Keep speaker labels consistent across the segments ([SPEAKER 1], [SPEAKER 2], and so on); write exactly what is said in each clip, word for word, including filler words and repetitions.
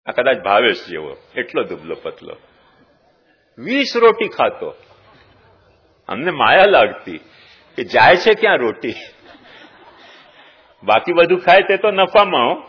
[SPEAKER 1] આ કદાચ ભાવેશ જેવો, એટલો દુબલો પતલો, વીસ રોટી ખાતો. અમને માયા લાગતી કે જાય છે ક્યાં રોટી, બાકી બધું ખાય તે તો નફામાં હો.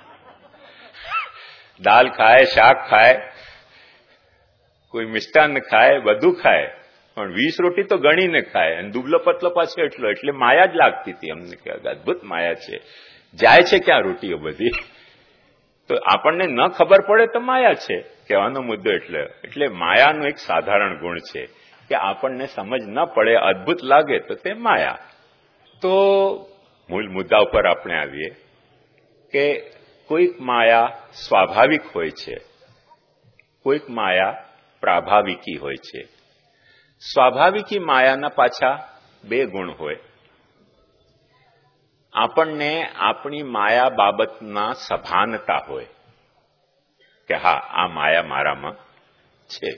[SPEAKER 1] દાલ ખાય, શાક ખાય, કોઈ મિષ્ટાન ખાય, બધું ખાય, પણ વીસ રોટી તો ગણીને ખાય. અને દુબલો પતલો પાછો એટલો, એટલે માયા જ લાગતી હતી અમને કે અદભુત માયા છે. જાય છે ક્યાં રોટીઓ બધી, તો આપણને ન ખબર પડે તો માયા છે કહેવાનો મુદ્દો. એટલે એટલે માયાનો એક સાધારણ ગુણ છે કે આપણને સમજ ન પડે, અદભુત લાગે તો તે માયા. તો મૂળ મુદ્દા ઉપર આપણે આવીએ કે કોઈક માયા સ્વાભાવિક હોય છે, કોઈક માયા પ્રાભાવિકી હોય છે. સ્વાભાવિકી માયાના પાછા બે ગુણ હોય. આપણને આપણી માયા બાબતના સભાનતા હોય કે હા આ માયા મારામાં છે,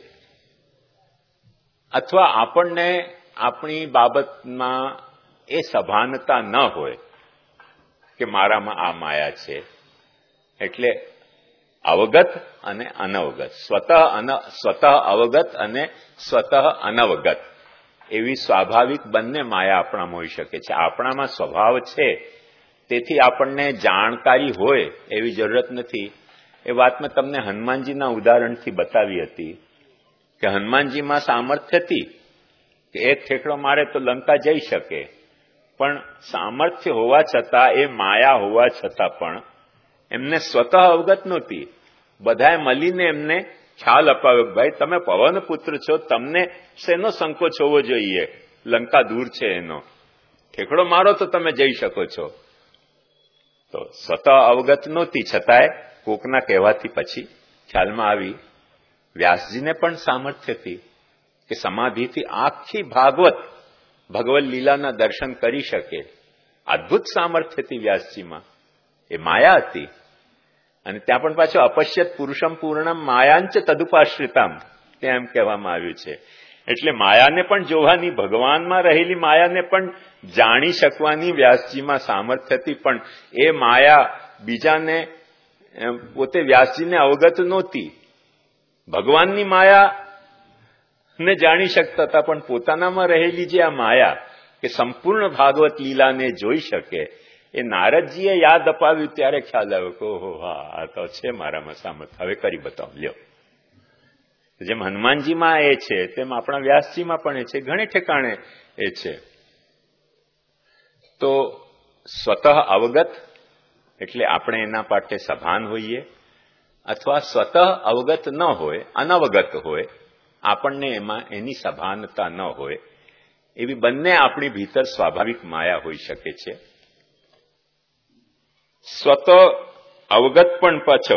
[SPEAKER 1] અથવા આપણને આપણી બાબતમાં એ સભાનતા ન હોય કે મારામાં આ માયા છે. એટલે અવગત અને અનવગત, સ્વતઃ સ્વતઃ અવગત અને સ્વતઃ અનવગત એવી સ્વાભાવિક બંને માયા આપણામાં હોઈ શકે છે. આપણામાં સ્વભાવ છે તેથી આપણને જાણકારી હોય એવી જરૂરત નથી. એ વાત મેં તમને હનુમાનજીના ઉદાહરણથી બતાવી હતી કે હનુમાનજીમાં સામર્થ્ય હતી કે એક ઠેકડો મારે તો લંકા જઈ શકે, પણ સામર્થ્ય હોવા છતાં, એ માયા હોવા છતાં પણ એમને સ્વતઃ અવગત નહોતી. બધાએ મળીને એમને ખ્યાલ અપાવ્યો કે ભાઈ તમે પવન પુત્ર છો, તમને શેનો સંકોચ હોવો જોઈએ, લંકા દૂર છે એનો, ઠેકડો મારો તો તમે જઈ શકો છો. તો સ્વતઃ અવગત નહોતી, છતાંય કોકના કહેવાથી પછી ખ્યાલમાં આવી. વ્યાસજીને પણ સામર્થ્યથી કે સમાધિથી આખી ભાગવત ભગવદ લીલાના દર્શન કરી શકે, અદભુત સામર્થ્યથી વ્યાસજીમાં. એ માયા હતી. અને ત્યાં પણ પાછું અપશ્યત પુરુષમ પૂર્ણમ માયાંચ તદુપાશ્રિતામ ત્યાં એમ કહેવામાં આવ્યું છે. એટલે માયાને પણ જોવાની, ભગવાનમાં રહેલી માયાને પણ જાણી શકવાની વ્યાસજીમાં સામર્થ્ય હતી. પણ એ માયા બીજાને, પોતે વ્યાસજીને અવગત નહોતી. ભગવાનની માયાને જાણી શકતા હતા, પણ પોતાનામાં રહેલી જે આ માયા કે સંપૂર્ણ ભાગવત લીલાને જોઈ શકે, એ નારદજીએ યાદ અપાવ્યું ત્યારે ખ્યાલ આવ્યો કે ઓહો હા આ તો છે મારામાં સામર્થ્ય, હવે કરી બતાવો લ્યો. જેમ હનુમાનજીમાં એ છે તેમ આપણા વ્યાસજીમાં પણ એ છે, ઘણે ઠેકાણે એ છે. તો સ્વતઃ અવગત એટલે આપણે એના માટે સભાન હોઈએ, અથવા સ્વતઃ અવગત ન હોય, અનવગત હોય, આપણને એમાં એની સભાનતા ન હોય, એવી બંને આપણી ભીતર સ્વાભાવિક માયા હોઈ શકે છે. સ્વતઃ અવગત પણ પાછો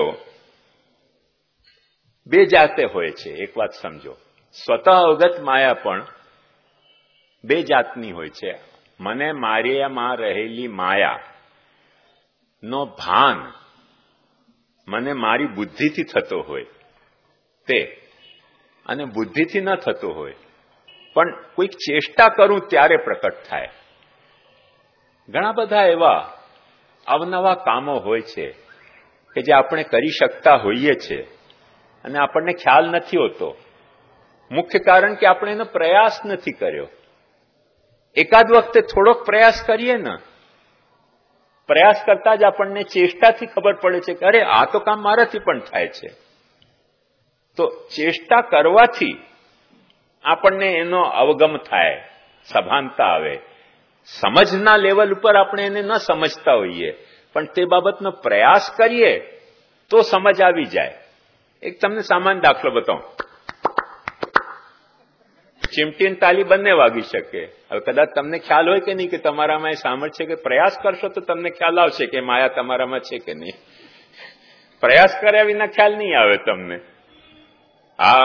[SPEAKER 1] બે જાતે હોય છે. એક વાત સમજો, સ્વતઃ અવગત માયા પણ બે જાતની હોય છે. મને મારીમાં રહેલી માયા નો ભાન મને મારી બુદ્ધિથી થતો હોય તે, અને બુદ્ધિથી ન થતો હોય પણ કોઈક ચેષ્ટા કરું ત્યારે પ્રકટ થાય. ઘણા બધા એવા અવનવા કામો હોય છે કે જે આપણે કરી શકતા હોઈએ છીએ અને આપણને ખ્યાલ નથી હોતો. મુખ્ય કારણ કે આપણે એનો પ્રયાસ નથી કર્યો. એકાદ વખતે થોડોક પ્રયાસ કરીએ ને, પ્રયાસ કરતા જ આપણને ચેષ્ટાથી ખબર પડે છે કે અરે આ તો કામ મારાથી પણ થાય છે. તો ચેષ્ટા કરવાથી આપણને એનો અવગમ થાય, સભાનતા આવે. સમજના લેવલ ઉપર આપણે એને ન સમજતા હોઈએ, પણ તે બાબતનો પ્રયાસ કરીએ તો સમજ આવી જાય. એક તમને સામાન્ય દાખલો બતાવું. ચીમટીની તાલી બંને વાગી શકે. હવે કદાચ તમને ખ્યાલ હોય કે નહીં કે તમારામાં એ સામર્થ્ય છે, કે પ્રયાસ કરશો તો તમને ખ્યાલ આવશે કે માયા તમારામાં છે કે નહીં. પ્રયાસ કર્યા વિના ખ્યાલ નહીં આવે તમને. આ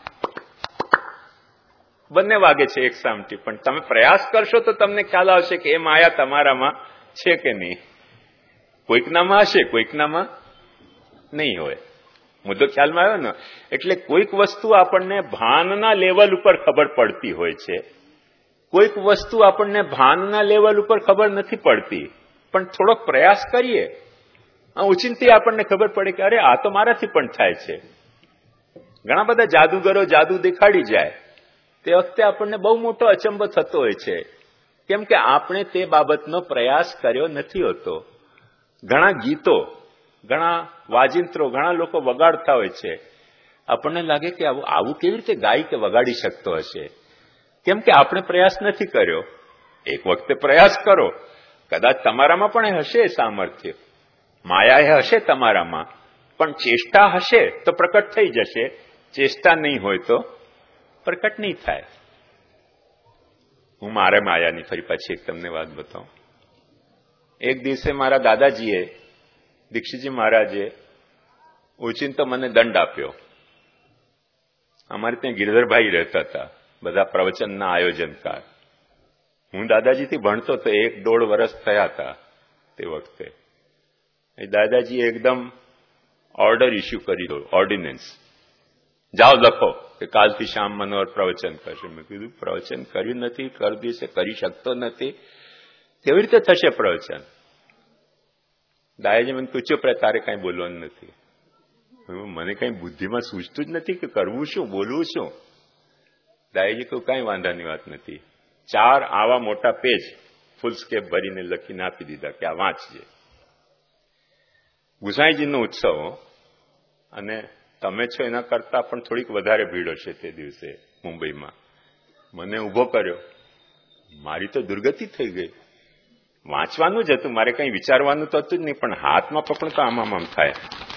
[SPEAKER 1] બંને વાગે છે એક સામટી, પણ તમે પ્રયાસ કરશો તો તમને ખ્યાલ આવશે કે એ માયા તમારામાં છે કે નહીં. કોઈકનામાં હશે, કોઈકનામાં નહીં હોય. મુદ્દો ખ્યાલમાં આવ્યો ને? એટલે કોઈક વસ્તુ આપણને ભાનના લેવલ ઉપર ખબર પડતી હોય છે, કોઈક વસ્તુ આપણને ભાનના લેવલ ઉપર ખબર નથી પડતી, પણ થોડોક પ્રયાસ કરીએ ઓચિંતી આપણને ખબર પડે કે અરે આ તો મારાથી પણ થાય છે. ઘણા બધા જાદુગરો જાદુ દેખાડી જાય તે વખતે આપણને બહુ મોટો અચંબો થતો હોય છે, કેમ કે આપણે તે બાબતનો પ્રયાસ કર્યો નથી હોતો. ઘણા ગીતો, ઘણા વાજિંત્રો ઘણા લોકો વગાડતા હોય છે, આપણને લાગે કે આવું આવું કેવી રીતે ગાય કે વગાડી શકતો હશે, કેમ કે આપણે પ્રયાસ નથી કર્યો. એક વખતે પ્રયાસ કરો, કદાચ તમારામાં પણ હશે સામર્થ્ય, માયા એ હશે તમારામાં, પણ ચેષ્ટા હશે તો પ્રકટ થઈ જશે, ચેષ્ટા નહીં હોય તો પ્રકટ નહીં થાય. હું મારે માયાની ફરી પાછી એક તમને વાત બતાવું. એક દિવસે મારા દાદાજીએ, દીક્ષિતજી મહારાજે ઓચિંતો મને દંડ આપ્યો. અમારે ત્યાં ગિરધરભાઈ રહેતા હતા, બધા પ્રવચનના આયોજનકાર. હું દાદાજીથી ભણતો તો એક દોઢ વર્ષ થયા હતા તે વખતે. દાદાજીએ એકદમ ઓર્ડર ઇસ્યુ કરી દો, ઓર્ડિનન્સ, જાઓ લખો કે કાલથી શ્યામ મનોહર પ્રવચન કરશે. મેં કીધું પ્રવચન કર્યું નથી, કરી દિવસે કરી શકતો નથી, કેવી રીતે થશે પ્રવચન? દાદાજી મને પૂછ્યું, પણ તારે કઈ બોલવાનું નથી. મને કઈ બુદ્ધિમાં સૂચતું જ નથી કે કરવું શું, બોલવું શું. દાદાજી કહ્યું કઈ વાંધાની વાત નથી. ચાર આવા મોટા પેજ ફૂલ સ્કેપ ભરીને લખીને આપી દીધા કે આ વાંચજે. ગુસાઈજીનો ઉત્સવ, અને તમે છો એના કરતા પણ થોડીક વધારે ભીડ હશે તે દિવસે મુંબઈમાં. મને ઉભો કર્યો, મારી તો દુર્ગતિ થઈ ગઈ. વાંચવાનું જ હતું, મારે કંઈ વિચારવાનું તો હતું જ નહીં, પણ હાથમાં પકડો તો આમ આમ આમ થાય.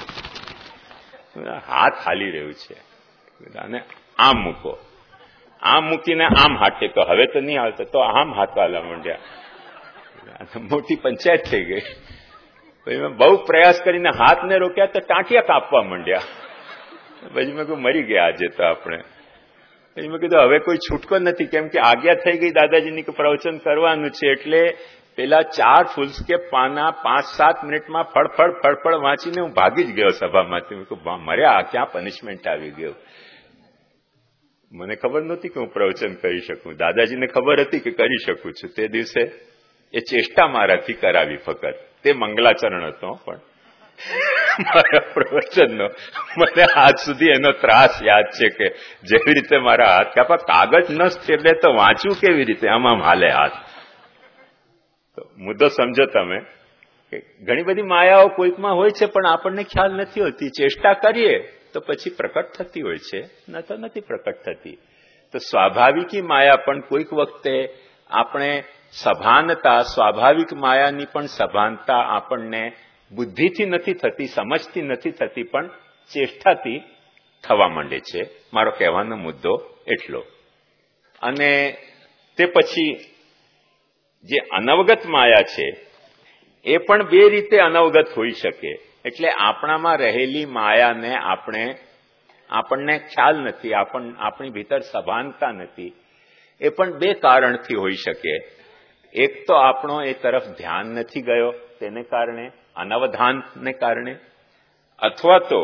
[SPEAKER 1] હાથ હાલી રહ્યું છે અને આમ મૂકો, આમ મૂકીને આમ હાથ ટેકો. હવે તો નહીં હાલતો, તો આમ હાથ હાલવા માંડ્યા. મોટી પંચાયત થઈ ગઈ. પછી મેં બહુ પ્રયાસ કરીને હાથને રોક્યા તો ટાંટિયા કાપવા માંડ્યા. પછી મેં કહ્યું મરી ગયા આજે તો આપણે. પછી મેં કીધું હવે કોઈ છૂટકો નથી, કેમ કે આજ્ઞા થઈ ગઈ દાદાજીની કે પ્રવચન કરવાનું છે. એટલે પેલા ચાર ફૂલસ્કેપ પાના પાંચ સાત મિનિટમાં ફળફળ ફળફળ વાંચીને હું ભાગી જ ગયો સભામાંથી. મેં કહ્યું મર્યા, આ ક્યાં પનિશમેન્ટ આવી ગયો. મને ખબર નહોતી કે હું પ્રવચન કરી શકું. દાદાજીને ખબર હતી કે કરી શકું છું. તે દિવસે એ ચેષ્ટા મારાથી કરાવી ફક્ત. તે મંગલાચરણ હતો, પણ મારા પ્રવચનનો મને આજ સુધી એનો ત્રાસ યાદ છે કે જેવી રીતે મારા હાથ કાપા, કાગળ ન એટલે તો વાંચવું કેવી રીતે, આમ આમ હાલે હાથ. તો મુદ્દો સમજો તમે કે ઘણી બધી માયાઓ કોઈકમાં હોય છે, પણ આપણને ખ્યાલ નથી હોતી. ચેષ્ટા કરીએ તો પછી પ્રકટ થતી હોય છે, ન તો નથી પ્રકટ થતી. તો સ્વાભાવિકી માયા પણ કોઈક વખતે આપણે સભાનતા, સ્વાભાવિક માયાની પણ સભાનતા આપણને બુદ્ધિથી નથી થતી, સમજથી નથી થતી, પણ ચેષ્ટાથી થવા માંડે છે. મારો કહેવાનો મુદ્દો એટલો. અને તે પછી જે અનવગત માયા છે એ પણ બે રીતે અનવગત હોઈ શકે. એટલે આપણામાં રહેલી માયાને આપણે આપણને ખ્યાલ નથી, આપણી ભીતર સભાનતા નથી. એ પણ બે કારણથી હોઈ શકે. એક તો આપણો એ તરફ ધ્યાન નથી ગયો, તેને કારણે, અનવધાનને કારણે, અથવા તો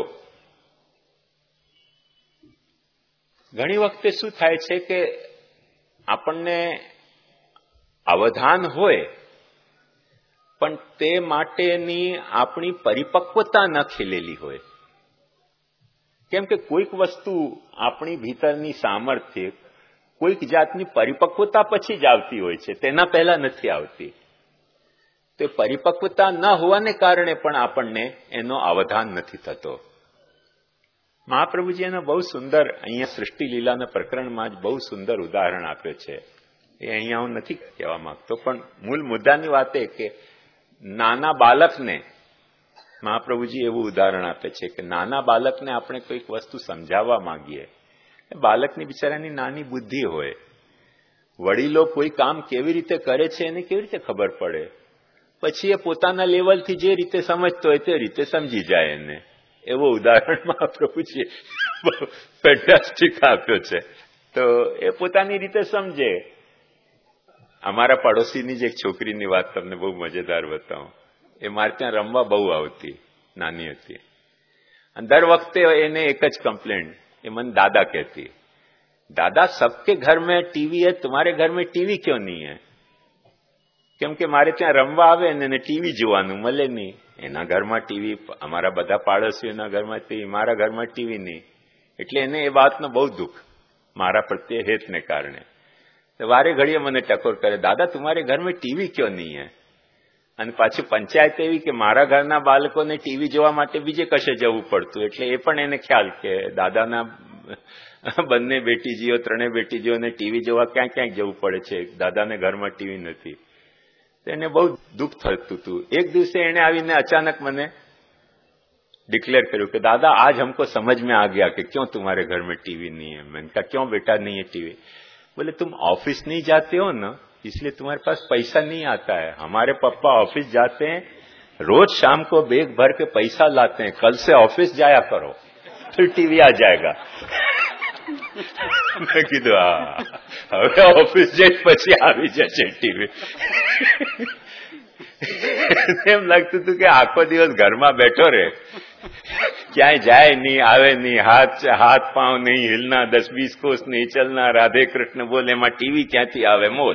[SPEAKER 1] ઘણી વખતે શું થાય છે કે આપણને અવધાન હોય પણ તે માટેની આપણી પરિપક્વતા ન ખીલેલી હોય. કેમ કે કોઈક વસ્તુ આપણી ભીતરની સામર્થ્ય કોઈક જાતની પરિપક્વતા પછી જ આવતી હોય છે, તેના પહેલા નથી આવતી. તે પરિપક્વતા ન હોવાને કારણે પણ આપણને એનો અવધાન નથી થતો. મહાપ્રભુજી એનો બહુ સુંદર અહીંયા સૃષ્ટિ લીલાના પ્રકરણમાં જ બહુ સુંદર ઉદાહરણ આપ્યો છે. એ અહીંયા હું નથી કહેવા માંગતો, પણ મૂળ મુદ્દાની વાત એ કે નાના બાળકને મહાપ્રભુજી એવું ઉદાહરણ આપે છે કે નાના બાળકને આપણે કોઈક વસ્તુ સમજાવવા માંગીએ, બાળકની બિચારાની નાની બુદ્ધિ હોય, વડીલો કોઈ કામ કેવી રીતે કરે છે એને કેવી રીતે ખબર પડે, પછી એ પોતાના લેવલથી જે રીતે સમજતો હોય તે રીતે સમજી જાય એને. એવો ઉદાહરણ મહાપ્રભુજીએ ફેન્ટાસ્ટિક આપ્યો છે. તો એ પોતાની રીતે સમજે. અમારા પડોશીની જ એક છોકરીની વાત તમને બહુ મજેદાર બતાવું. એ મારે ત્યાં રમવા બહુ આવતી, નાની હતી, અને દર વખતે એને એક જ કમ્પ્લેન, એ મને દાદા કહેતી, દાદા સબકે ઘર में टीवी है, तुम्हारे घर में टीवी क्यों नहीं है? કેમ કે મારે ત્યાં રમવા આવે ને એને ટીવી જોવાનું મળે નહીં, એના ઘરમાં ટીવી, અમારા બધા પાડોશીઓના ઘરમાં ટીવી, મારા ઘરમાં ટીવી નહીં. એટલે એને એ વાતનો બહુ દુઃખ મારા પ્રત્યે હેતને કારણે. વારે ઘડીએ મને ટકોર કરે, દાદા તુમારે ઘર में ટીવી क्यों नहीं है? અને પાછી પંચાયત એવી કે મારા ઘરના બાળકોને ટીવી જોવા માટે બીજે કશે જવું પડતું. એટલે એ પણ એને ખ્યાલ કે દાદાના બંને બેટીજીઓ, ત્રણેય બેટીજીઓને ટીવી જોવા ક્યાંક ક્યાંક જવું પડે છે, દાદાને ઘરમાં ટીવી નથી. એને બહુ દુઃખ થતું હતું. એક દિવસે એને આવીને અચાનક મને डिक्लेयर કર્યું કે दादा आज हमको समझ में आ गया कि क्यों तुम्हारे घर में टीवी नहीं है. मैंने कहा क्यों बेटा नहीं है टीवी? बोले तुम ऑफिस नहीं जाते हो ना, इसलिए तुम्हारे पास पैसा नहीं आता है. हमारे पापा ऑफिस जाते हैं, रोज शाम को बैग भर के पैसा लाते हैं, कल से ऑफिस जाया करो फिर टीवी आ जाएगा. મેં કીધું હા હવે ઓફિસ જઈ પછી આવી જશે ટીવી. એમ લાગતું હતું કે આખો દિવસ ઘરમાં બેઠો રહે, ક્યાંય જાય નહીં, આવે નહીં, હાથ હાથ પાંવ નહીં હિલના, દસ બીસ કોસ નહીં ચલના, રાધે કૃષ્ણ બોલે, એમાં ટીવી ક્યાંથી આવે મોલ.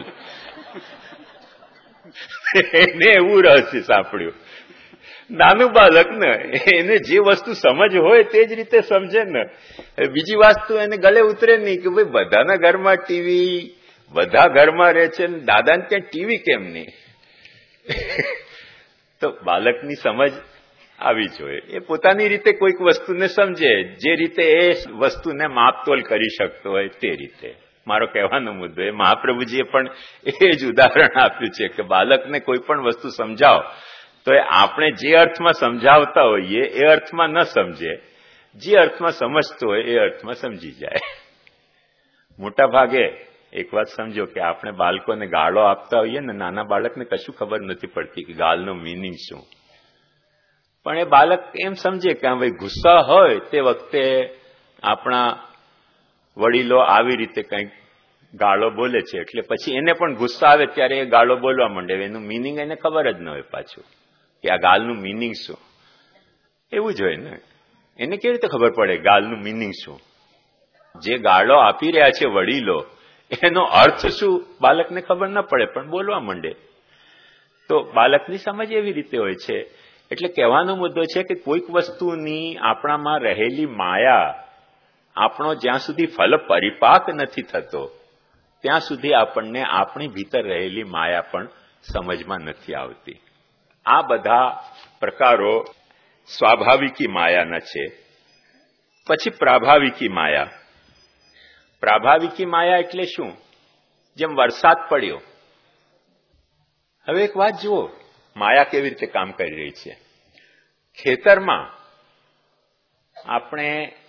[SPEAKER 1] એને એવું રહસ્ય સાંભળ્યું. નાનું બાળક ને એને જે વસ્તુ સમજ હોય તે જ રીતે સમજે ને, બીજી વસ્તુ એને ગળે ઉતરે નહીં કે ભાઈ બધાના ઘરમાં ટીવી, બધા ઘરમાં રહે છે, દાદાને ત્યાં ટીવી કેમ નહીં? તો બાળકની સમજ આવી જોઈએ. એ પોતાની રીતે કોઈક વસ્તુને સમજે, જે રીતે એ વસ્તુને માપતોલ કરી શકતો હોય તે રીતે. મારો કહેવાનો મુદ્દો એ મહાપ્રભુજીએ પણ એ જ ઉદાહરણ આપ્યું છે કે બાળકને કોઈ પણ વસ્તુ સમજાવો તો એ આપણે જે અર્થમાં સમજાવતા હોઈએ એ અર્થમાં ન સમજે, જે અર્થમાં સમજતો હોય એ અર્થમાં સમજી જાય. મોટા ભાગે એક વાત સમજો કે આપણે બાળકોને ગાળો આપતા હોઈએ ને, નાના બાળકને કશું ખબર નથી પડતી કે ગાળનો મિનિંગ શું. પણ એ બાળક એમ સમજે કે ભાઈ ગુસ્સા હોય તે વખતે આપણા વડીલો આવી રીતે કંઈક ગાળો બોલે છે, એટલે પછી એને પણ ગુસ્સા આવે ત્યારે એ ગાળો બોલવા માંડે. એનું મિનિંગ એને ખબર જ ન હોય પાછું કે આ ગાળનું મિનિંગ શું. એવું જ હોય ને, એને કેવી રીતે ખબર પડે ગાળનું મિનિંગ શું? જે ગાળો આપી રહ્યા છે વડીલો એનો અર્થ શું બાળકને ખબર ન પડે પણ બોલવા માંડે. તો બાળકની સમજ એવી રીતે હોય છે. એટલે કહેવાનો મુદ્દો છે કે કોઈક વસ્તુની આપણામાં રહેલી માયા, આપણો જ્યાં સુધી ફલ પરિપાક નથી થતો ત્યાં સુધી આપણને આપણી ભીતર રહેલી માયા પણ સમજમાં નથી આવતી. આ બધા પ્રકારો સ્વાભાવિકી માયાના છે. પછી પ્રાભાવિકી માયા. પ્રાભાવિકી માયા એટલે શું? જેમ વરસાદ પડ્યો. હવે એક વાત જુઓ, માયા કેવી રીતે કામ કરી રહી છે. ખેતરમાં આપણે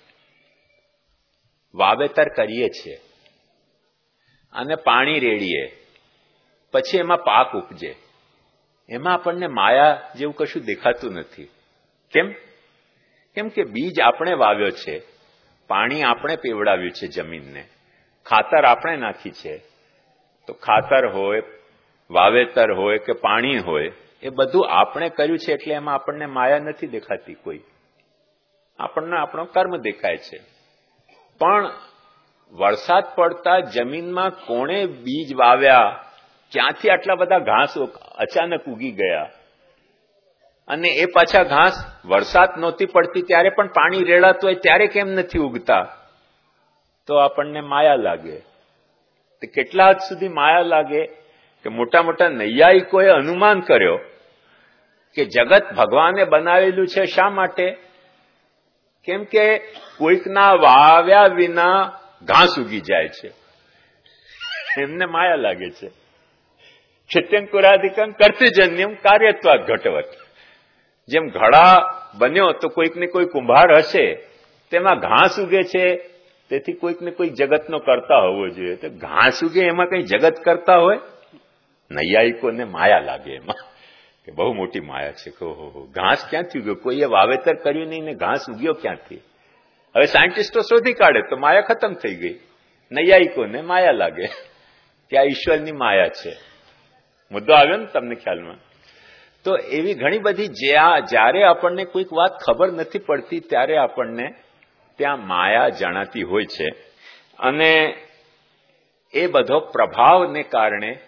[SPEAKER 1] વાવેતર કરીએ છીએ અને પાણી રેડીએ, પછી એમાં પાક ઉપજે, એમાં આપણને માયા જેવું કશું દેખાતું નથી. કેમ? કેમ કે બીજ આપણે વાવ્યો છે, પાણી આપણે પીવડાવ્યું છે જમીનને, ખાતર આપણે નાખી છે. તો ખાતર હોય, વાવેતર હોય કે પાણી હોય, એ બધું આપણે કર્યું છે, એટલે એમાં આપણને માયા નથી દેખાતી કોઈ. આપણને આપણો કર્મ દેખાય છે. પણ વરસાદ પડતા જમીનમાં કોણે બીજ વાવ્યા, ક્યાંથી આટલા બધા ઘાસ અચાનક ઉગી ગયા, અને એ પાછા ઘાસ વરસાદ નહોતી પડતી ત્યારે પણ પાણી રેડાતું હોય ત્યારે કેમ નથી ઉગતા? તો આપણને માયા લાગે. તો કેટલા હદ સુધી માયા લાગે કે મોટા મોટા નૈયાયિકોએ અનુમાન કર્યો કે જગત ભગવાને બનાવેલું છે. શા માટે? કેમ કે કોઈકના વાવ્યા વિના ઘાસ ઉગી જાય છે, એમને માયા લાગે છે. ક્ષત્યંકુરાધિકમ કર્તૃજન્યમ કાર્યત્વાદ ઘટવત. જેમ ઘડા બન્યો તો કોઈક ને કોઈ કુંભાર હશે, તેમાં ઘાસ ઉગે છે, તેથી કોઈક ને કોઈક જગતનો કરતા હોવો જોઈએ. તો ઘાસ ઉગે એમાં કઈ જગત કરતા હોય? નૈયાયિકોને માયા લાગે એમાં કે બહુ મોટી માયા છે. ઓહો, ઘાસ ક્યાંથી ઉગ્યો? કોઈએ વાવેતર કર્યું નહીં ને ઘાસ ઉગ્યો ક્યાંથી? હવે સાયન્ટિસ્ટો શોધી કાઢે તો માયા ખતમ થઈ ગઈ. નૈયાયિકોને માયા લાગે કે આ ઈશ્વરની માયા છે. મુદ્દો આવ્યો ને તમને ખ્યાલમાં? તો એવી ઘણી બધી જ્યારે આપણને કોઈક વાત ખબર નથી પડતી ત્યારે આપણને ત્યાં માયા જણાતી હોય છે. અને એ બધો પ્રભાવને કારણે